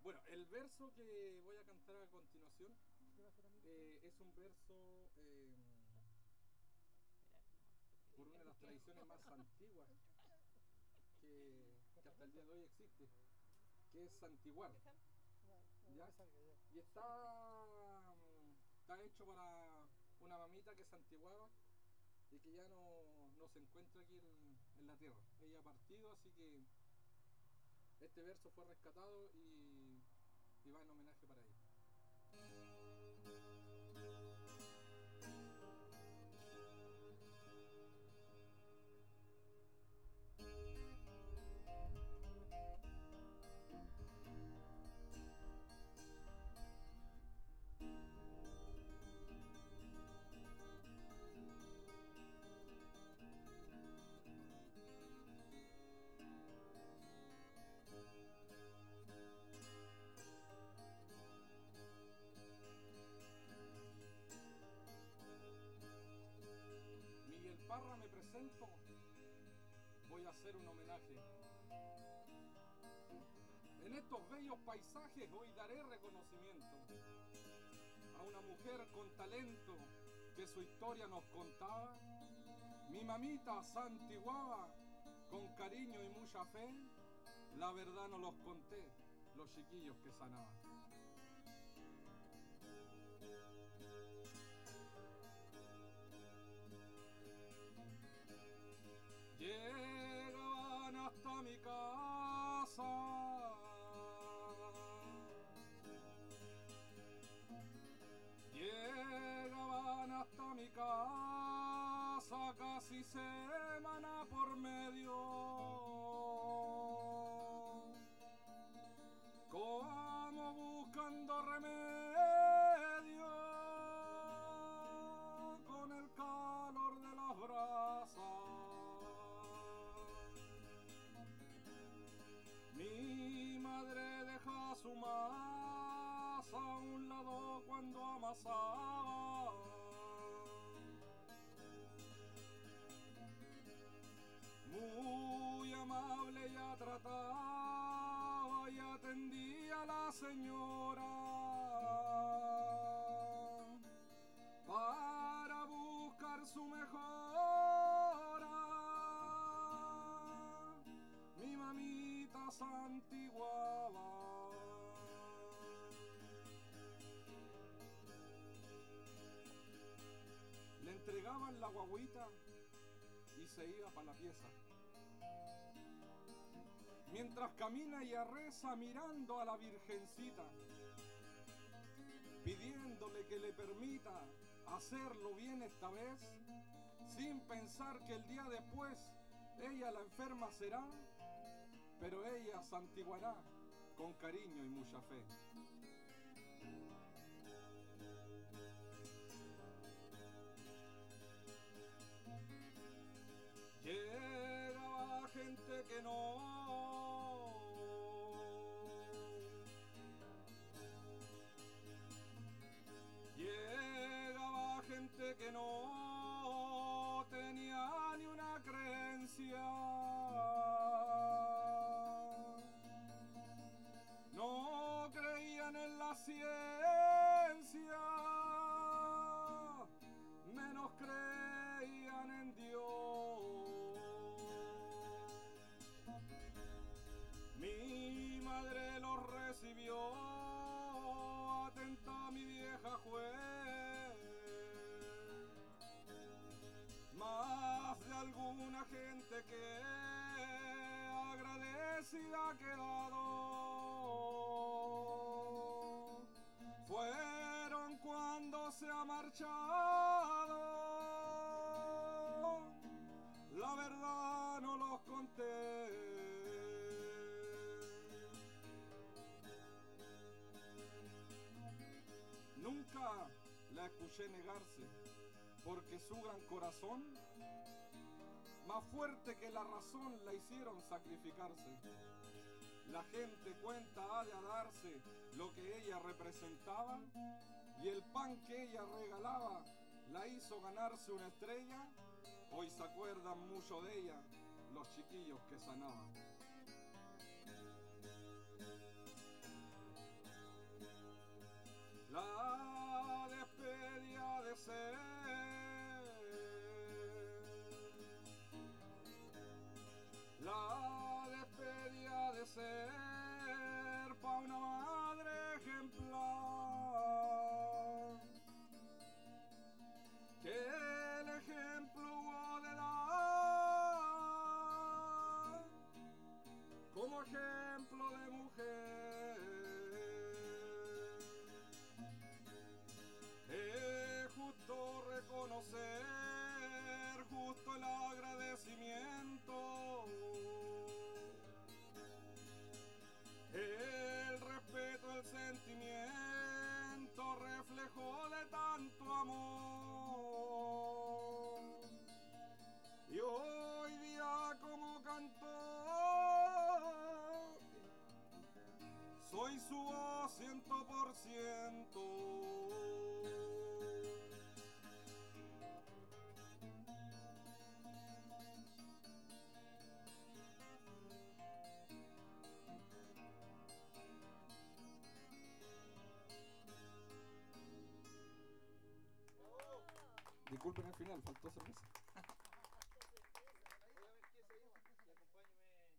Bueno, el verso que voy a cantar a continuación es un verso por una de las tradiciones más antiguas que hasta el día de hoy existe, que es santiguar. ¿Ya? Y está hecho para una mamita que santiguaba y que ya no se encuentra aquí en la tierra. Ella ha partido, así que este verso fue rescatado y va en homenaje para ella. Miguel Parra me presento, voy a hacer un homenaje. En estos bellos paisajes hoy daré reconocimiento a una mujer con talento que su historia nos contaba. Mi mamita santiguaba con cariño y mucha fe. La verdad no los conté, los chiquillos que sanaban. Llegaban hasta mi casa, llegaban hasta mi casa casi semana por medio, como buscando remedio con el calor de las brasas. Mi madre deja su masa a un lado cuando amasaba. Muy amable ya trataba y atendía a la señora para buscar su mejora. Mi mamita santiguaba. Le entregaban la guagüita y se iba para la pieza. Mientras camina y reza mirando a la Virgencita, pidiéndole que le permita hacerlo bien esta vez, sin pensar que el día después ella la enferma será, pero ella santiguará con cariño y mucha fe. Llegaba gente que llegaba gente que no tenía ni una creencia, no creían en la ciencia, menos creían en Dios. Mi madre los recibió, atenta mi vieja juez. Más de alguna gente que agradecida ha quedado. Fueron cuando se ha marchado. La verdad no los conté. Nunca la escuché negarse, porque su gran corazón, más fuerte que la razón, la hicieron sacrificarse. La gente cuenta ha de darse lo que ella representaba, y el pan que ella regalaba la hizo ganarse una estrella. Hoy se acuerdan mucho de ella los chiquillos que sanaban. viejo de tanto amor. Y hoy día como cantor soy su voz 100%. Disculpen el final, faltó cerveza. Voy a ver qué se hizo. Y acompáñeme.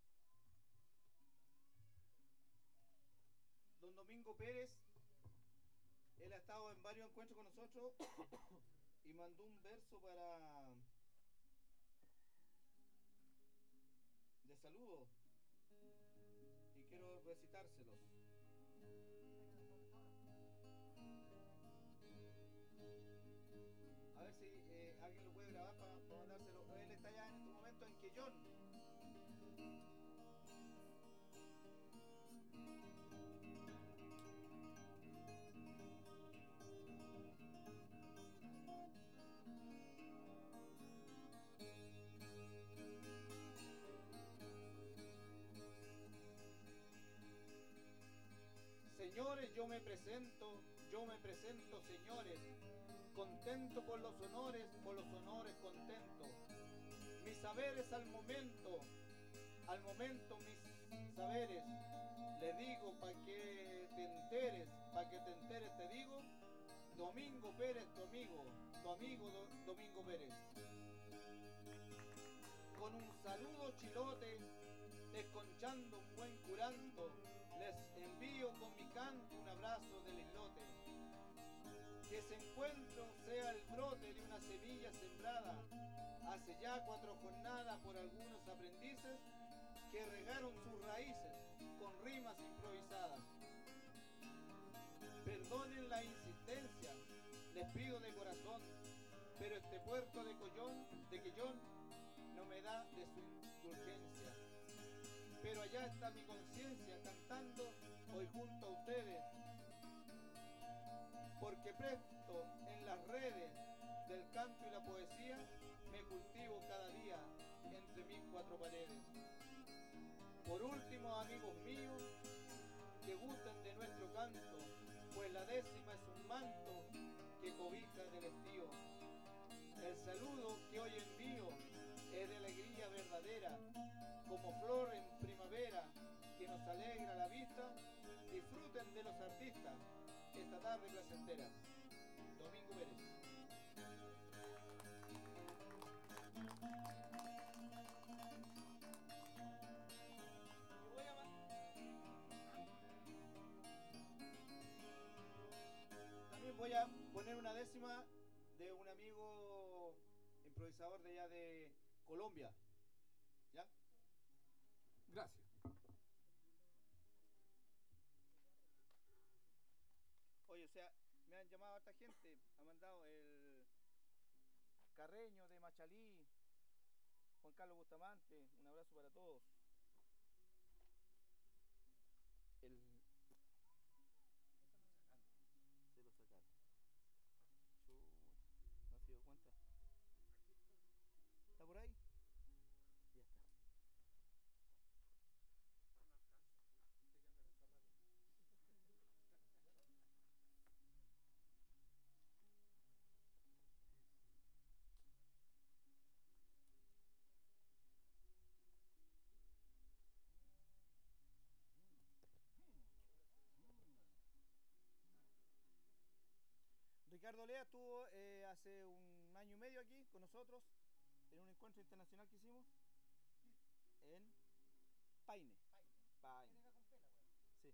Don Domingo Pérez, él ha estado en varios encuentros con nosotros y mandó un verso de saludo y quiero recitárselos. A ver si alguien lo puede grabar para mandárselo. Él está ya en este momento en Quellón. Señores, yo me presento, señores, contento por los honores contento. Mis saberes al momento mis saberes. Le digo pa' que te enteres, te digo, Domingo Pérez, tu amigo Domingo Pérez. Con un saludo chilote, desconchando un buen curanto, les envío con mi canto un abrazo del islote. Que ese encuentro sea el brote de una semilla sembrada hace ya 4 jornadas por algunos aprendices que regaron sus raíces con rimas improvisadas. Perdonen la insistencia, les pido de corazón, pero este puerto de Quellón no me da de su indulgencia. Pero allá está mi conciencia cantando hoy junto a ustedes, porque presto en las redes del canto y la poesía me cultivo cada día entre mis 4 paredes. Por último, amigos míos, que gusten de nuestro canto, pues la 10ª es un manto que cobija del estío. El saludo que hoy envío es de alegría verdadera, como flor en primavera que nos alegra la vista. Disfruten de los artistas esta tarde placentera. Domingo Pérez. También voy a poner una 10ª de un amigo improvisador de allá de Colombia. ¿Ya? Gracias. Oye, o sea, me han llamado a esta gente, ha mandado el Carreño de Machalí, Juan Carlos Bustamante, un abrazo para todos. Se lo sacaron. Chuta, no se dio cuenta. ¿Está por ahí? Ya está. No alcanzo, usted que anda en el zapato. Ricardo Lea estuvo hace 1 año y medio aquí con nosotros en un encuentro internacional que hicimos en Paine. Paine. Sí.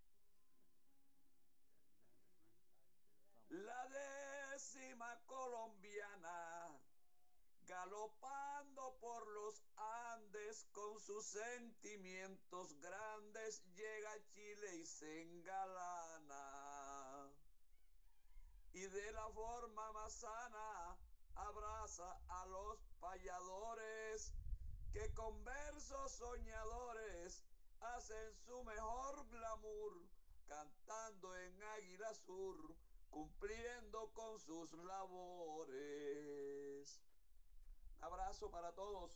La 10ª colombiana, galopando por los Andes con sus sentimientos grandes, llega a Chile y se engalana. Y de la forma más sana abraza a los payadores que con versos soñadores hacen su mejor glamour, cantando en Águila Sur cumpliendo con sus labores. Un abrazo para todos.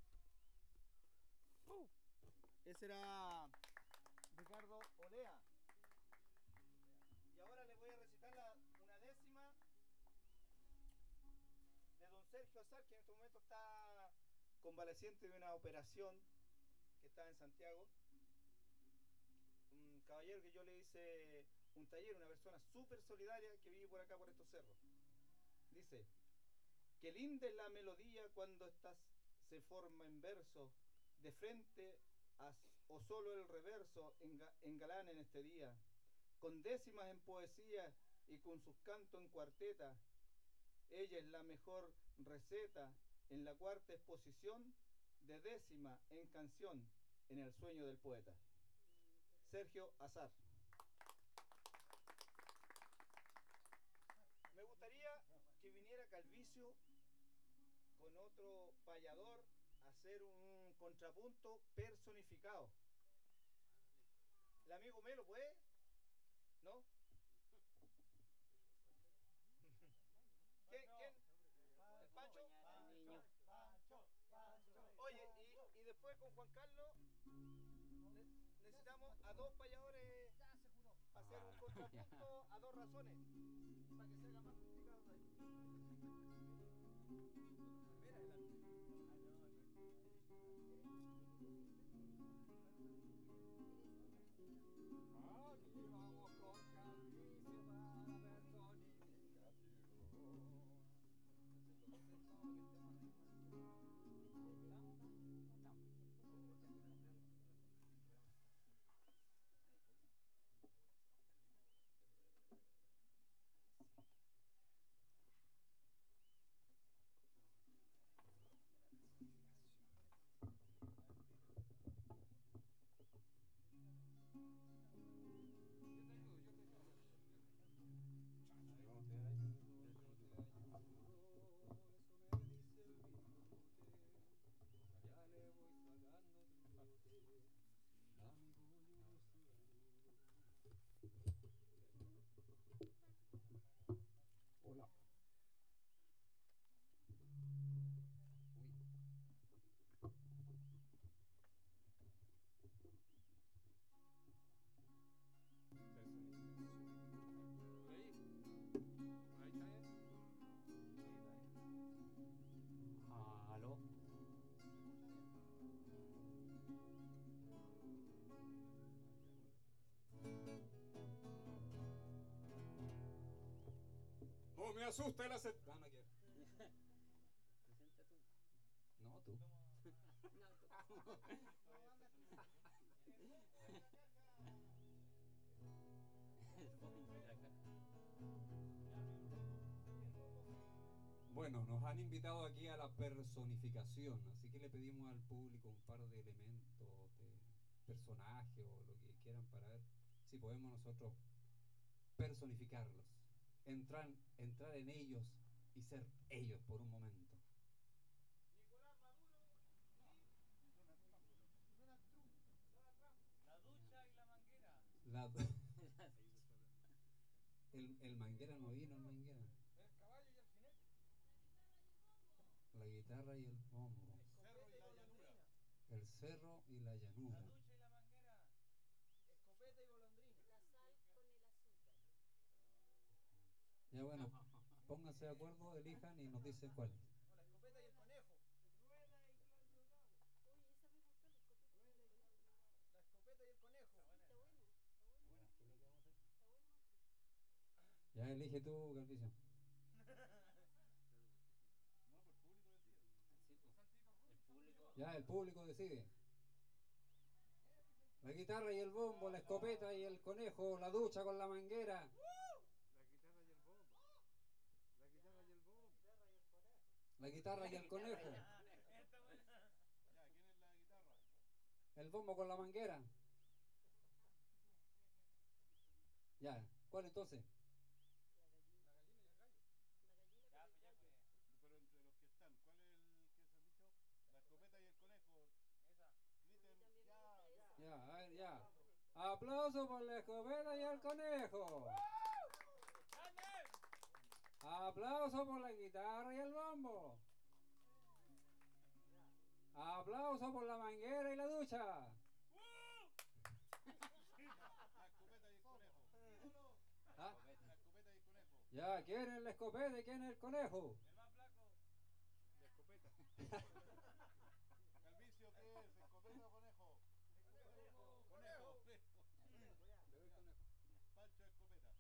Ese era Ricardo Olea. Y ahora les voy a recitar una décima de don Sergio Azar, que en este momento está convaleciente de una operación que está en Santiago. Un caballero que yo le hice un taller, una persona súper solidaria que vive por acá, por estos cerros. Dice: qué linda es la melodía cuando se forma en verso, de frente o solo el reverso engalana en este día, con décimas en poesía y con sus cantos en cuarteta. Ella es la mejor receta en la cuarta exposición de décima en canción en el sueño del poeta. Sergio Azar. Me gustaría que viniera Calvicio con otro payador a hacer un contrapunto personificado. ¿El amigo Melo puede? ¿No? ¿Quién? ¿El Pancho? Oye, y después con Juan Carlos necesitamos a dos payadores para hacer un contrapunto a dos razones, para que se haga más complicado ahí. Aquí vamos con Calvicio para personificación. Hola. Aló. No me asusta el acet... Ah, no quiero. Presenta tú. No, tú. Bueno, nos han invitado aquí a la personificación, así que le pedimos al público un par de elementos, de personaje o lo que quieran para ver si podemos nosotros personificarlos, entrar en ellos y ser ellos por un momento. Nicolás Maduro y Donald Trump. La ducha y la manguera. El Manguera no vino, el Manguera. El caballo y el jinete. La guitarra y el bombo. El cerro y la llanura. El cerro y la llanura. La ducha y la manguera. Escopeta y golondrina. La sal con el azúcar. Ya bueno, pónganse de acuerdo, elijan y nos dicen cuál es. O la escopeta y el conejo. Rueda y Claudio Bravo. Oye, esa me gustó, la escopeta y el conejo. La escopeta y el conejo. Está buena, está buena. ¿Qué le quedamos ahí? Está buena, Maxi. Ya elige tú, Calvicio. No, por público decía. Sí, pues. El público. Ya el público decide. La guitarra y el bombo, la escopeta y el conejo, la ducha con la manguera. La guitarra y el bombo. La guitarra y el bombo. La guitarra y el conejo. Esta buena. Ya, ¿quién es la guitarra? El bombo con la manguera. Ya, ¿cuál entonces? La gallina. La gallina y el gallo. La gallina Ya, con pues, el ya, gallo. pues. Pero entre los que están, ¿cuál es el que se han dicho? La escopeta y el conejo. Esa. Griten, También me ya, gusta ya. esa. Ya, a ver, ya. Aplauso por la escopeta y el conejo. ¡Ande! Aplauso por la guitarra y el bombo. Aplauso por la manguera y la ducha. ¿Ah? Ya, ¿quién es el escopeta y quién es el conejo? El más flaco. De escopeta. Calvicio, ¿qué es? ¿Escopeta o conejo? Conejo. Te doy conejo. Pancho Escopeta.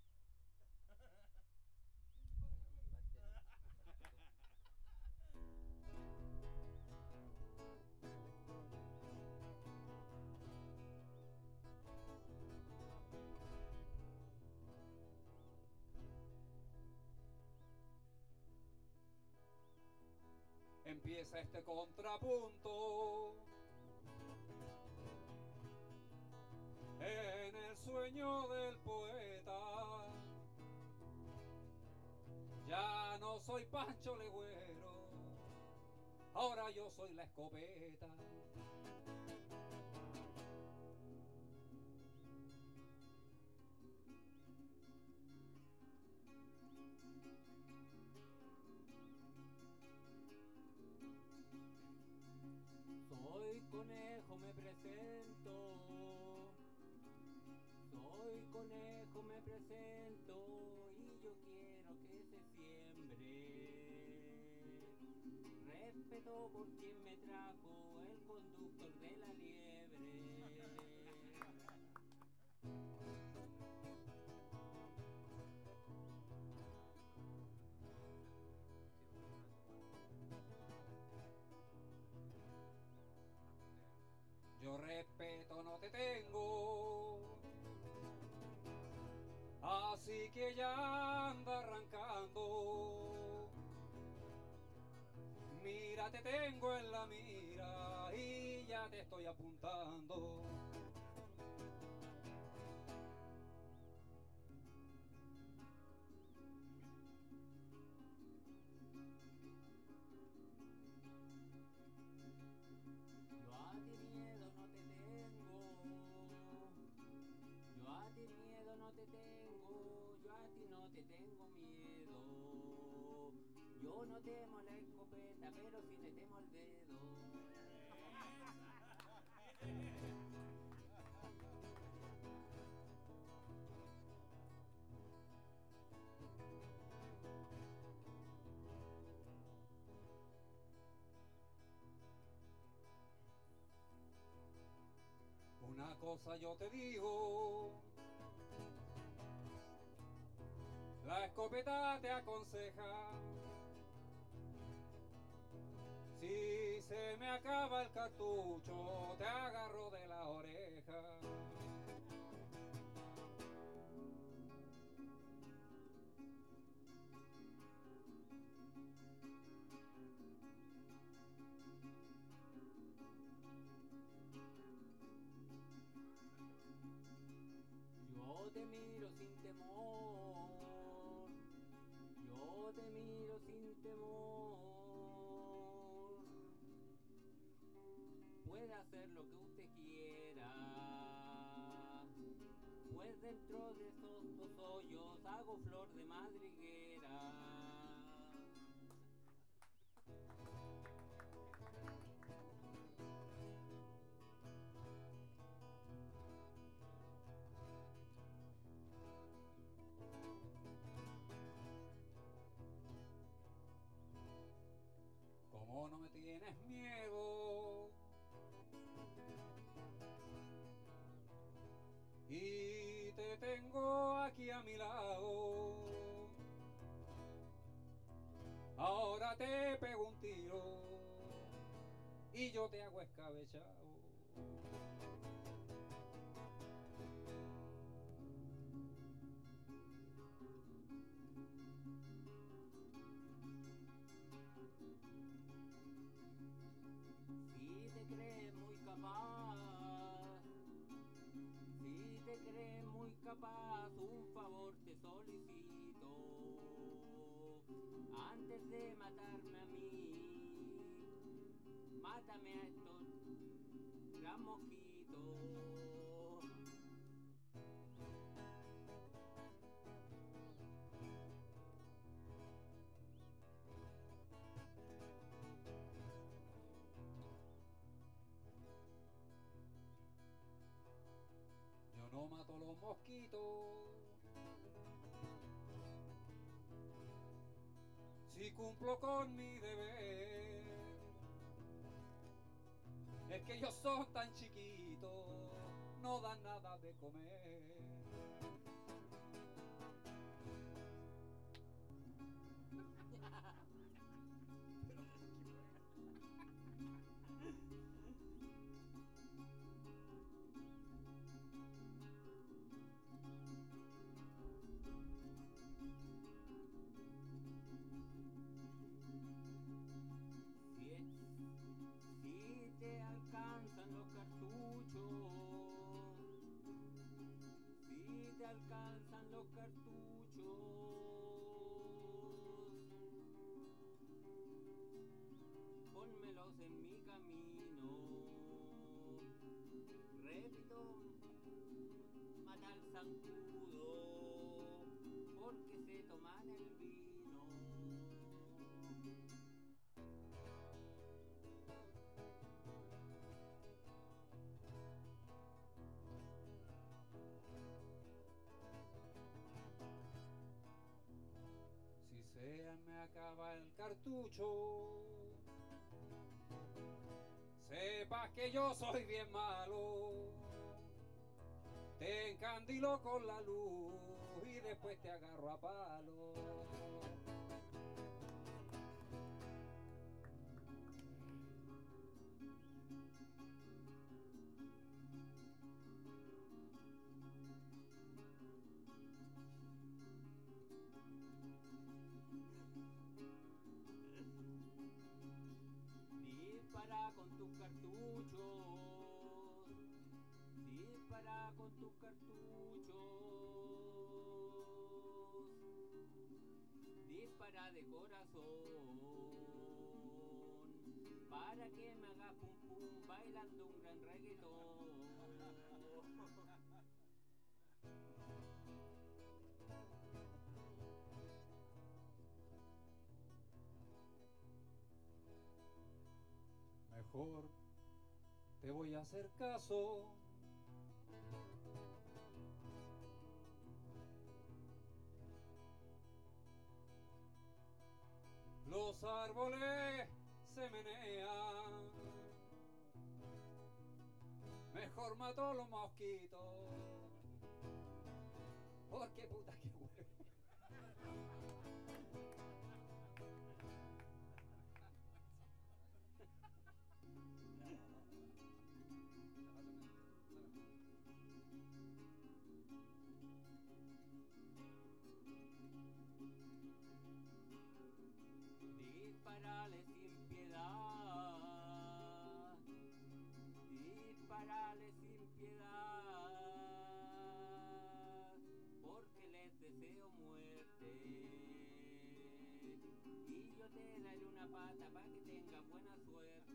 Empieza este contrapunto en el sueño del poeta. Ya no soy Pancho Legüero, ahora yo soy la escopeta. Soy conejo, me presento. Soy conejo, me presento. Y yo quiero que se siembre respeto por quien me trajo, el conductor de la liebre. Yo respeto no te tengo, así que ya anda arrancando. Mira, te tengo en la mira y ya te estoy apuntando. Yo a ti miedo no te tengo. Yo a ti miedo no te tengo. Yo a ti no te tengo miedo. Yo no temo la escopeta, pero sí le temo el dedo. Una cosa yo te digo, la escopeta te aconseja. Si se me acaba el cartucho, te agarro de la oreja. Yo te miro sin temor. Yo te miro sin temor. Puede hacer lo que usted quiera, pues dentro de esos dos hoyos hago flor de madriguera. Como no me tienes miedo y te tengo aquí a mi lado, ahora te pego un tiro y yo te hago escabechado. Si te crees muy capaz, si te crees muy capaz, un favor te solicito. Antes de matarme a mí, mátame a estos gran mosquitos. mosquitos. Si cumplo con mi deber, es que ellos son tan chiquitos, no dan nada de comer. Si te alcanzan los cartuchos, si te alcanzan los cartuchos, pónmelos en mi camino. Repito, mata al zancudo, porque se toman el vino. Si se me acaba el cartucho, sepas que yo soy bien malo. Te encandilo con la luz y después te agarro a palo. Dispara con tus cartuchos, dispara con tus cartuchos, dispara de corazón, para que me hagas pum pum bailando un gran reggaetón. Mejor te voy a hacer caso. Los árboles se menean. Mejor mato a los mosquitos. Porque puta que huevo. Disparale sin piedad, disparale sin piedad, porque les deseo muerte. Y yo te daré una pata para que tengas buena suerte.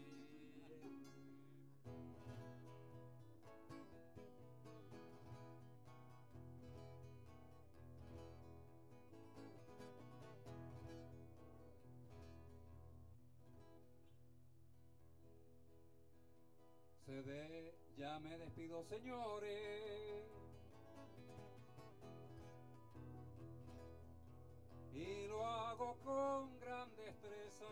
Ya me despido, señores. Y lo hago con gran destreza.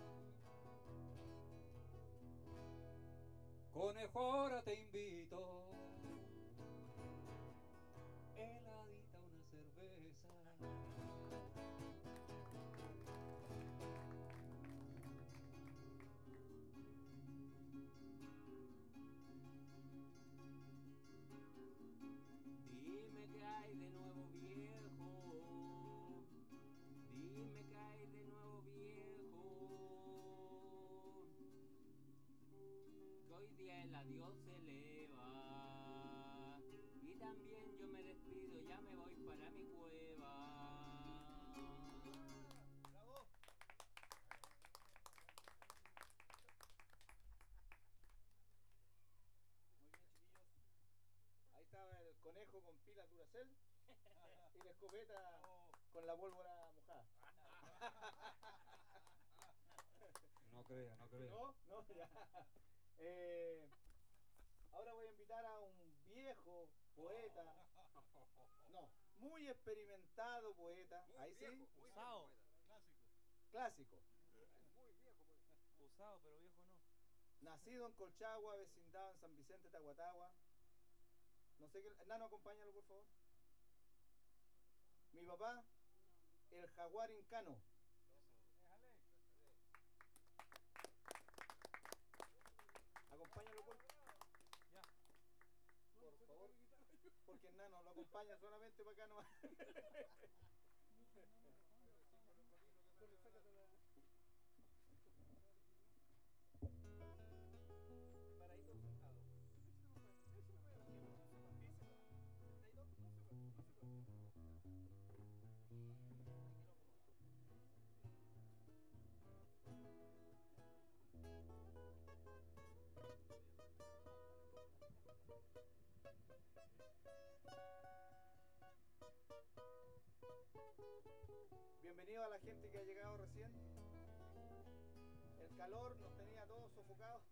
Conejo, ahora te invito. Heladita una cerveza. Dime que hay de nuevo, viejo. Dime que hay de nuevo, viejo. Que hoy día el adiós se eleva. Y también yo me despido, ya me voy para mi cueva. ¡Bravo! Muy bien, chiquillos. Ahí estaba el conejo con pilas Duracell y la escopeta con la pólvora mojada. No crea, no crea. ¿No? No, ya. Ahora voy a invitar a un viejo poeta, no, muy experimentado poeta, ahí sí, Usado. clásico, Usado, pero viejo no. nacido en Colchagua, vecindado en San Vicente, Tahuatahua. No sé qué, Nano, acompáñalo por favor. Mi papá, el jaguar incano. Acompáñalo Ya. por favor, porque el Nano lo acompaña solamente para acá nomás. Paradito sentado. Bienvenido a la gente que ha llegado recién. El calor nos tenía todos sofocados.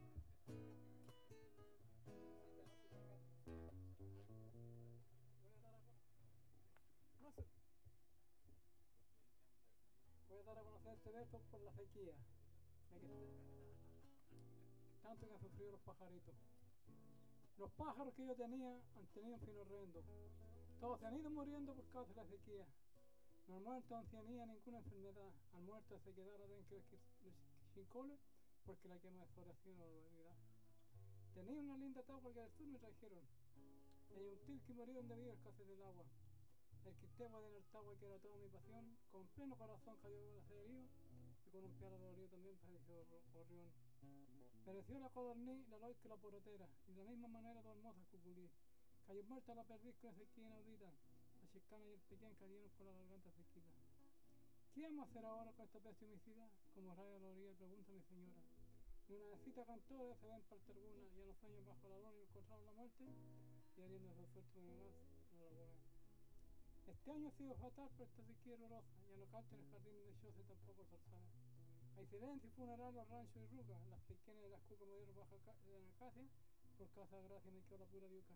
Voy a dar a conocer este verso por la sequía, ya que tanto que han sufrido los pajaritos. Los pájaros que yo tenía han tenido un fin horrendo. Todos se han ido muriendo por causa de la sequía. No han muerto ancianía ninguna enfermedad. Han muerto se quedaron dentro del chincole porque la quema de floración o barbaridad. Tenía una linda tabla que al sur me trajeron. Hay un til que murió debido a escasez del agua. El quistema de Nartagua, que era toda mi pasión, con pleno corazón cayó con el acerío y con un piano dolorido también padeció gorrión. Pereció la codorniz, la loica y la porotera, y de la misma manera dos hermosas cuculí. Cayó muerta la perdiz con esa esquina inaudita, la chicana y el pequeño cayeron con la garganta sequita. ¿Qué vamos a hacer ahora con esta peste homicida? Como raya a la orilla, pregunta mi señora. Y una vecita cantora se ven parte alguna, y a los años bajo la lona encontraron la muerte, y hariendo su suerte de más, no la borran. Este año ha sido fatal por esta sequía horrorosa, ya no canta en el jardín de Chose tampoco el zarzal. Hay silencio y funeral los ranchos y rucas, las pequeñas de las cucas murieron bajo de la acacia, por causa de gracia me quedó la pura diuca.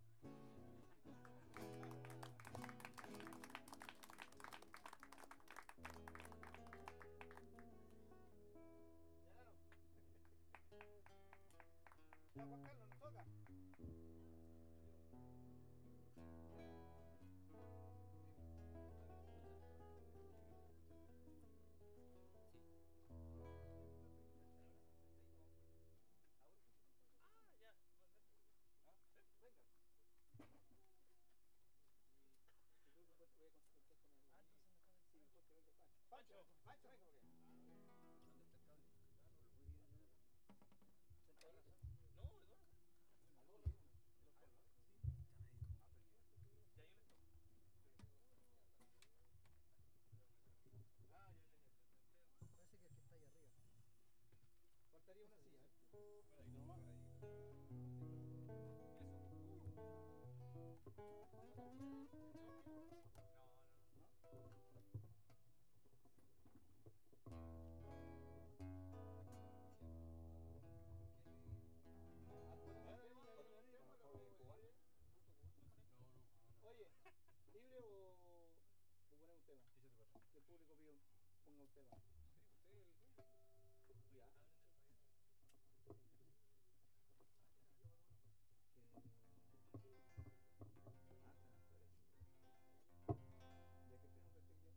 Ya, Juan Carlos, nos toca. Pancho, Pancho, venga, porque. ¿Dónde está el cable? Sentadito. No, Eduardo. Ya yo les toco. Parece que el que está ahí arriba. Faltaría una silla, ¿eh? Oye, ¿libre o ponemos un tema? Que el público ponga un tema. Ya. Ya que tiene un respectivo.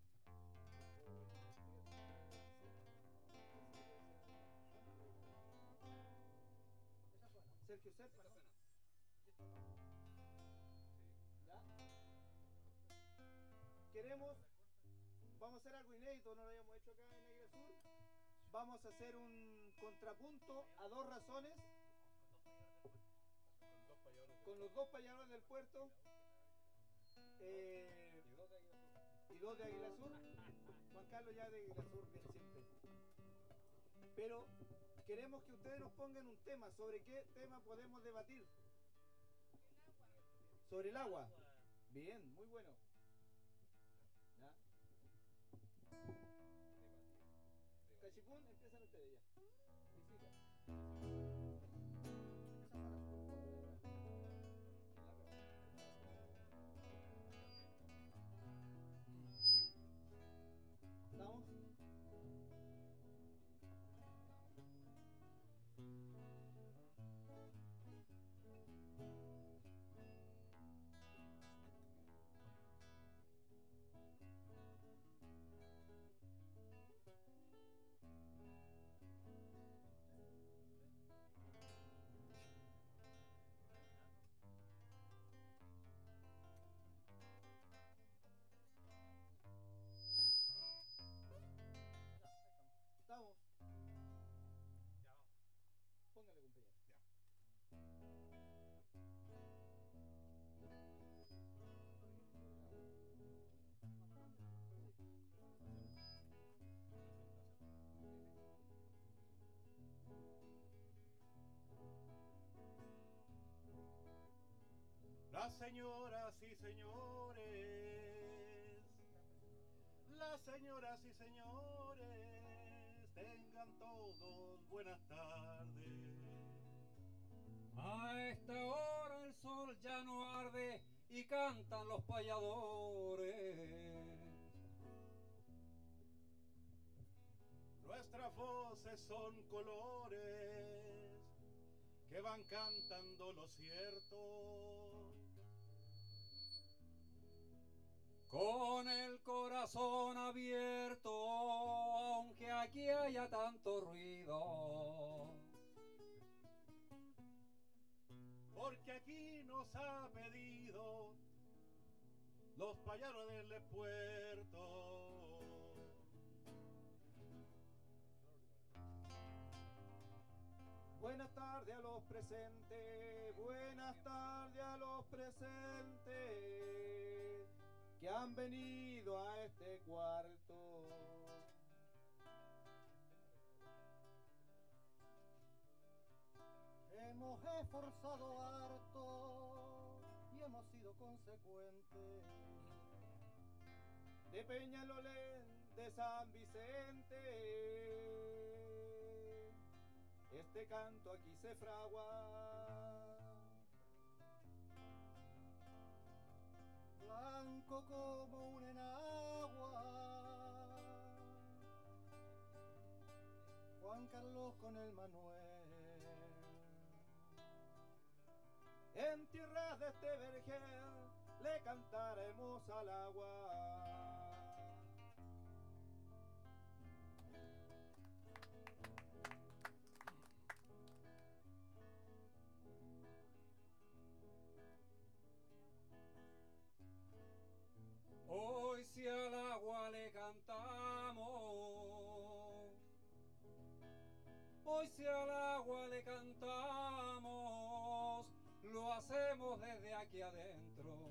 Sergio Serpa, ¿no? ¿Ya? Queremos, vamos a hacer algo inédito, no lo habíamos hecho acá en Águila Sur. Vamos a hacer un contrapunto a dos razones. Con los dos payadores del puerto. Y dos de Águila Sur. Juan Carlos ya de Águila Sur viene siempre. Pero queremos que ustedes nos pongan un tema. ¿Sobre qué tema podemos debatir? Sobre el agua. Bien, muy bueno. ¿Ya? Cachipún, empiezan ustedes ya. Visita. Empieza para Las señoras y señores, las señoras y señores, tengan todos buenas tardes. A esta hora el sol ya no arde y cantan los payadores. Nuestras voces son colores que van cantando lo cierto. Con el corazón abierto, aunque aquí haya tanto ruido. Porque aquí nos ha pedido los payaros del puerto. Buenas tardes a los presentes, buenas tardes a los presentes que han venido a este cuarto. Hemos esforzado harto y hemos sido consecuentes. De Peñalolén, de San Vicente, este canto aquí se fragua. Blanco como un enagua, Juan Carlos con el Manuel. En tierras de este vergel le cantaremos al agua. Hoy si al agua le cantamos, hoy si al agua le cantamos, lo hacemos desde aquí adentro.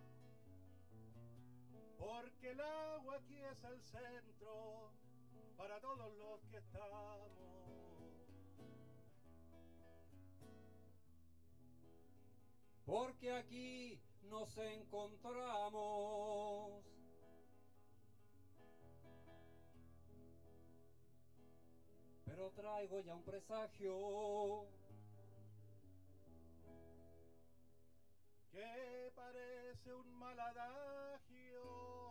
Porque el agua aquí es el centro para todos los que estamos. Porque aquí nos encontramos. Pero traigo ya un presagio que parece un mal adagio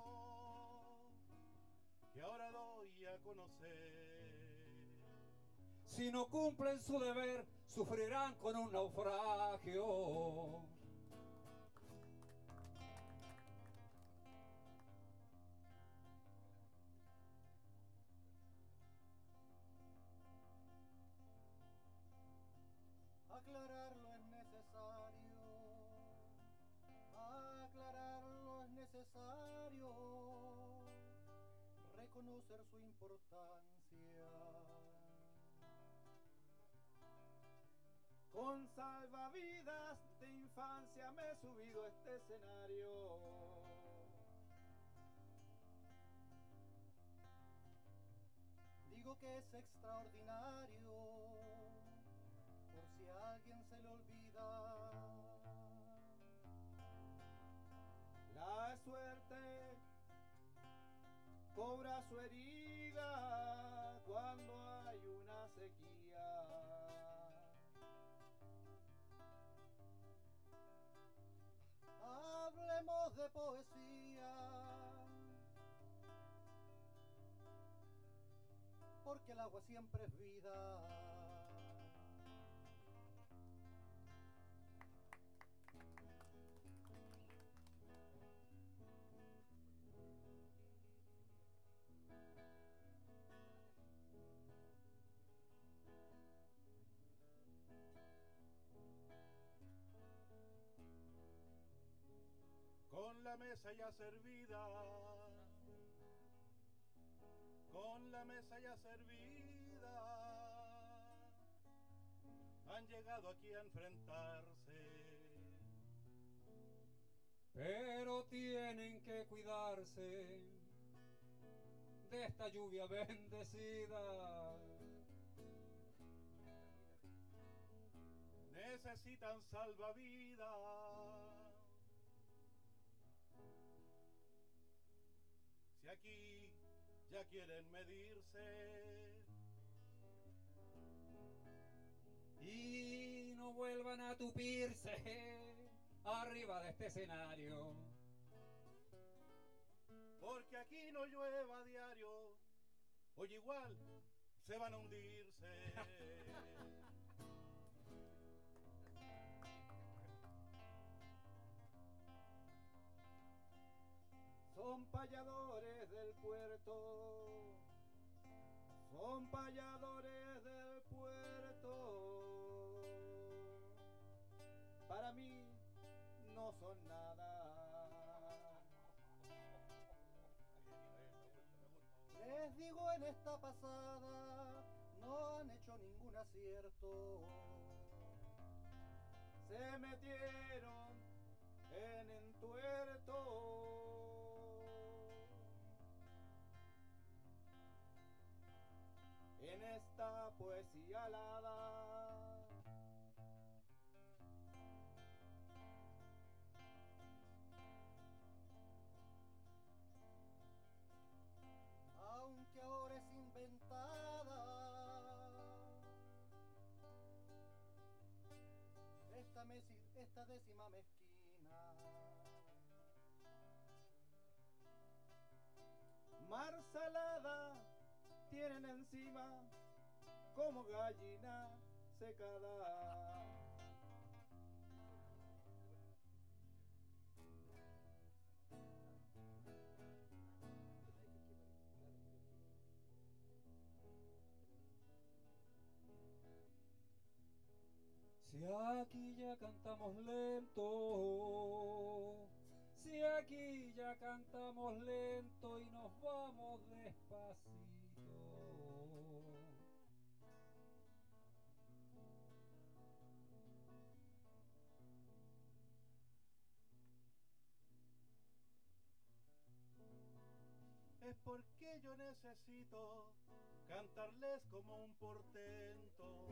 que ahora doy a conocer. Si no cumplen su deber, sufrirán con un naufragio. Aclararlo es necesario, aclararlo es necesario, reconocer su importancia. Con salvavidas de infancia me he subido a este escenario. Digo que es extraordinario, por si a alguien se le olvida. La suerte cobra su herida cuando hay una sequía. Hablemos de poesía, porque el agua siempre es vida. Con la mesa ya servida, con la mesa ya servida, han llegado aquí a enfrentarse. Pero tienen que cuidarse de esta lluvia bendecida. Necesitan salvavidas ya quieren medirse. Y no vuelvan a tupirse arriba de este escenario. Porque aquí no llueva a diario, oye igual se van a hundirse. Son payadores del puerto, son payadores del puerto. Para mí no son nada. Les digo en esta pasada, no han hecho ningún acierto. Se metieron en entuerto. En esta poesía alada, aunque ahora es inventada, esta décima mezquina, mar salada tienen encima como gallina secada. Si aquí ya cantamos lento, si aquí ya cantamos lento y nos vamos despacito. Es porque yo necesito cantarles como un portento.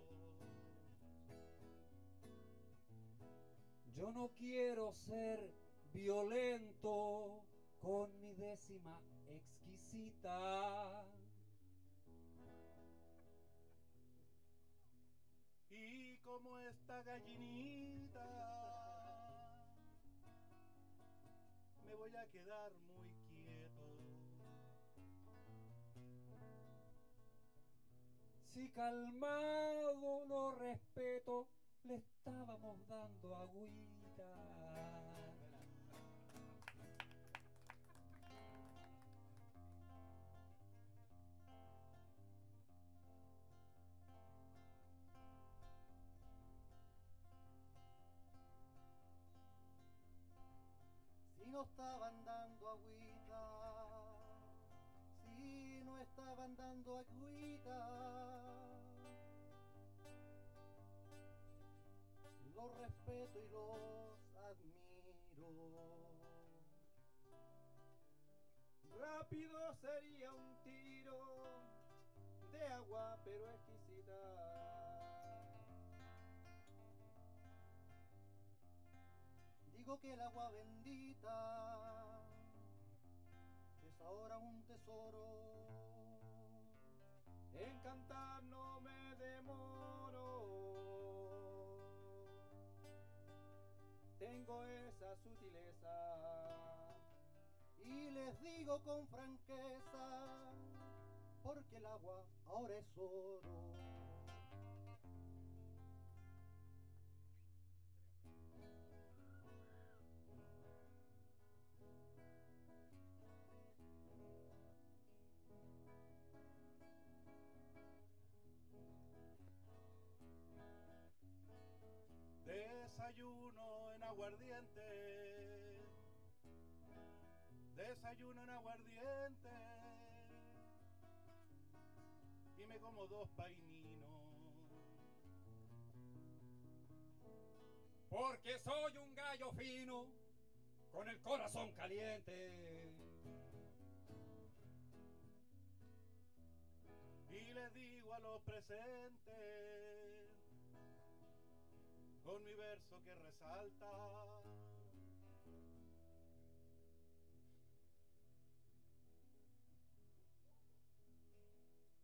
Yo no quiero ser violento con mi décima exquisita. Y como esta gallinita, me voy a quedar muy quieto. Si calmado lo respeto, le estábamos dando agüita. Si no estaban dando agüita, si no estaban dando agüita, los respeto y los admiro. Rápido sería un tiro de agua pero exquisita. Digo que el agua bendita es ahora un tesoro. En cantar no me demoro. Tengo esa sutileza y les digo con franqueza, porque el agua ahora es oro. Desayuno en aguardiente, desayuno en aguardiente, y me como 2 paininos. Porque soy un gallo fino, con el corazón caliente. Y les digo a los presentes, con mi verso que resalta,